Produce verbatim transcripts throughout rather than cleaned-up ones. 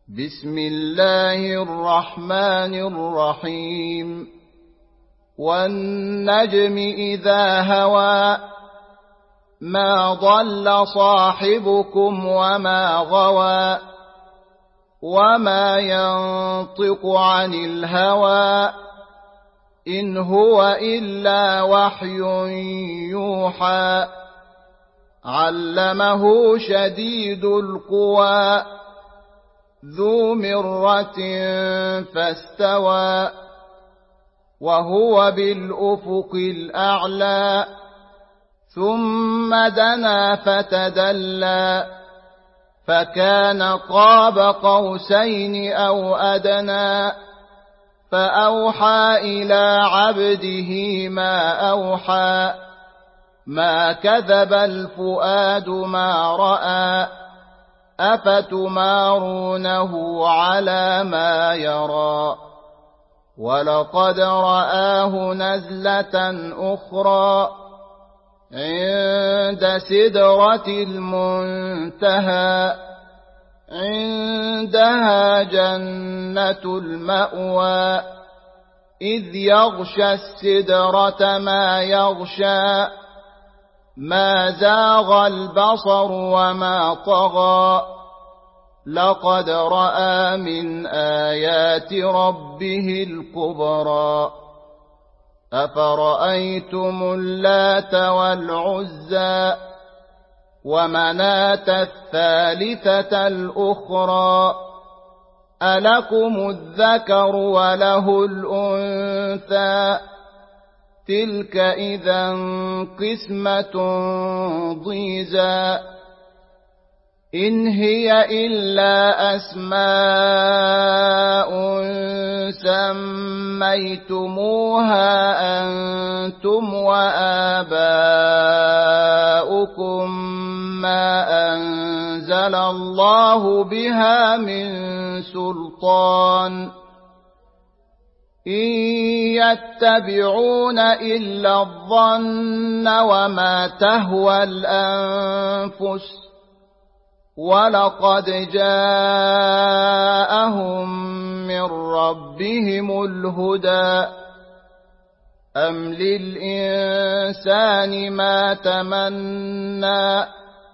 بسم الله الرحمن الرحيم والنجم إذا هوى ما ضل صاحبكم وما غوى وما ينطق عن الهوى إن هو إلا وحي يوحى علمه شديد القوى ذو مرة فاستوى وهو بالأفق الأعلى ثم دنا فتدلى فكان قاب قوسين أو أدنى فأوحى إلى عبده ما أوحى ما كذب الفؤاد ما رأى أفتمارونه على ما يرى ولقد رآه نزلة أخرى عند سدرة المنتهى عندها جنة المأوى إذ يغشى السدرة ما يغشى ما زاغ البصر وما طغى لقد رأى من آيات ربه الكبرى أفرأيتم اللات والعزى ومناة الثالثة الأخرى ألكم الذكر وله الأنثى تلك إذا قسمة ضيزى إن هي إلا أسماء سميتموها أنتم وآباؤكم ما أنزل الله بها من سلطان إن يتبعون إلا الظن وما تهوى الأنفس ولقد جاءهم من ربهم الهدى أم للإنسان ما تمنى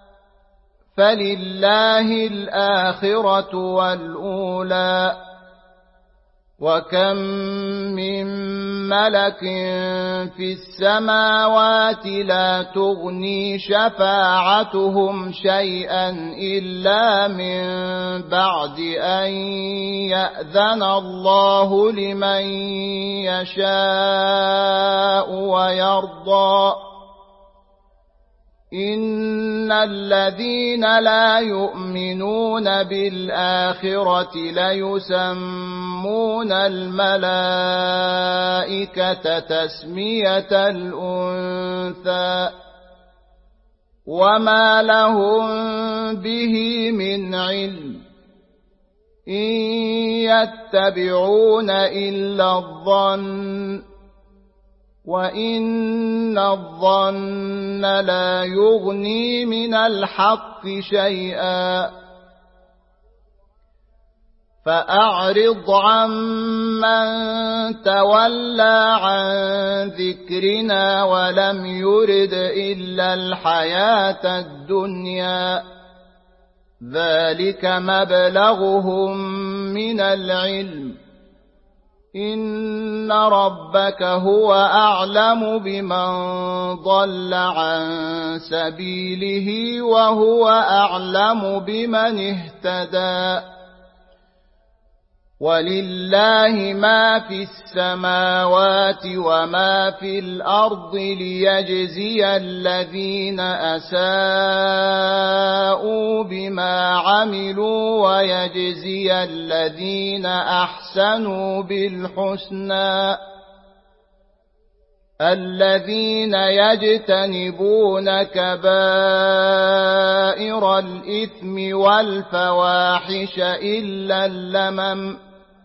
فلله الآخرة والأولى وكم من ملك في السماوات لا تغني شفاعتهم شيئا إلا من بعد أن يأذن الله لمن يشاء ويرضى إن الذين لا يؤمنون بالآخرة ليسمون الملائكة تسمية الأنثى وما لهم به من علم إن يتبعون إلا الظن وإن الظن لا يغني من الحق شيئا فأعرض عمن تولى عن ذكرنا ولم يرد إلا الحياة الدنيا ذلك مبلغهم من العلم إن ربك هو أعلم بمن ضل عن سبيله وهو أعلم بمن اهتدى ولله ما في السماوات وما في الأرض ليجزي الذين أساءوا بما عملوا ويجزي الذين أحسنوا بالحسنى الذين يجتنبون كبائر الإثم والفواحش إلا اللمم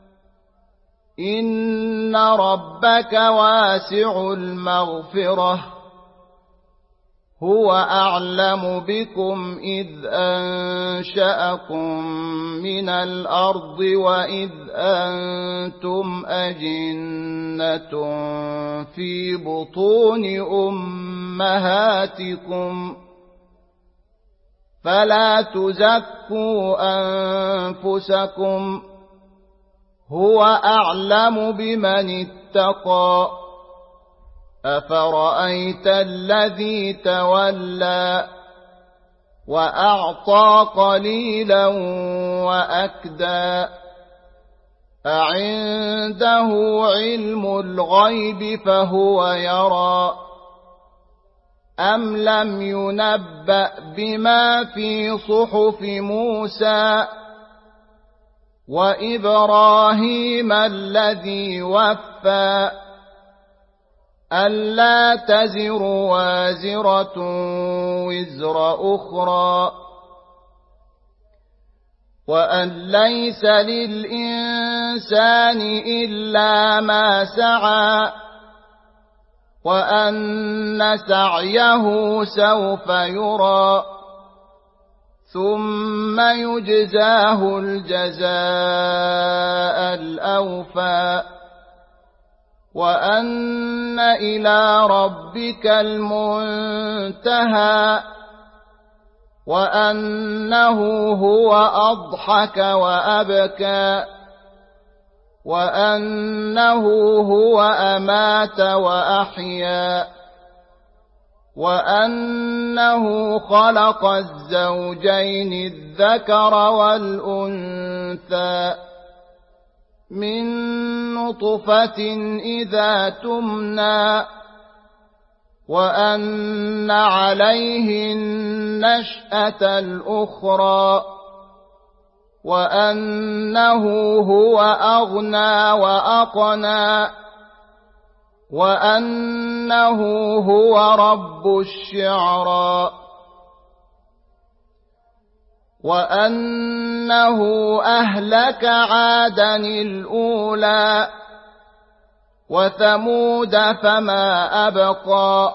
إن ربك واسع المغفرة هو أعلم بكم إذ أنشأكم من الأرض وإذ أنتم أجنة في بطون أمهاتكم فلا تزكوا أنفسكم هو أعلم بمن اتقى أفرأيت الذي تولى وأعطى قليلا وأكدى أعنده علم الغيب فهو يرى أم لم ينبأ بما في صحف موسى وإبراهيم الذي وفى ألا تزر وازرة وزر أخرى وأن ليس للإنسان إلا ما سعى وأن سعيه سوف يرى ثم يجزاه الجزاء الأوفى وأن إلى ربك المنتهى وأنه هو أضحك وأبكى وأنه هو أمات وأحيا وأنه خلق الزوجين الذكر والأنثى من نطفة إذا تمنى وأن عليه النشأة الأخرى وأنه هو أغنى وأقنى وأنه هو رب الشعرى وأنه أهلك عادا الأولى وثمود فما أبقى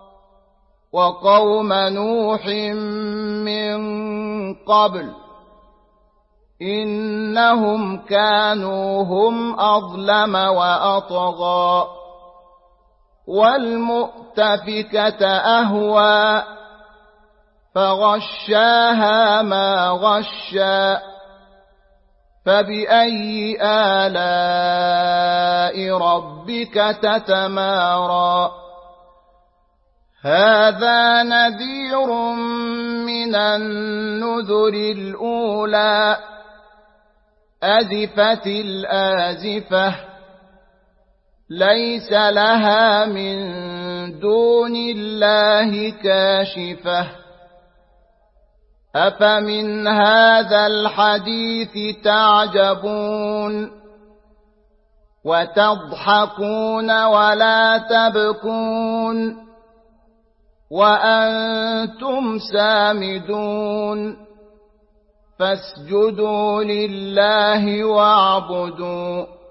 وقوم نوح من قبل إنهم كانوا هم أظلم وأطغى والمؤتفكة أهوى فغشاها ما غشى فبأي آلاء ربك تتمارى هذا نذير من النذر الأولى أزفت الآزفة ليس لها من دون الله كاشفة أفمن هذا الحديث تعجبون وتضحكون ولا تبكون وأنتم سامدون فاسجدوا لله واعبدوا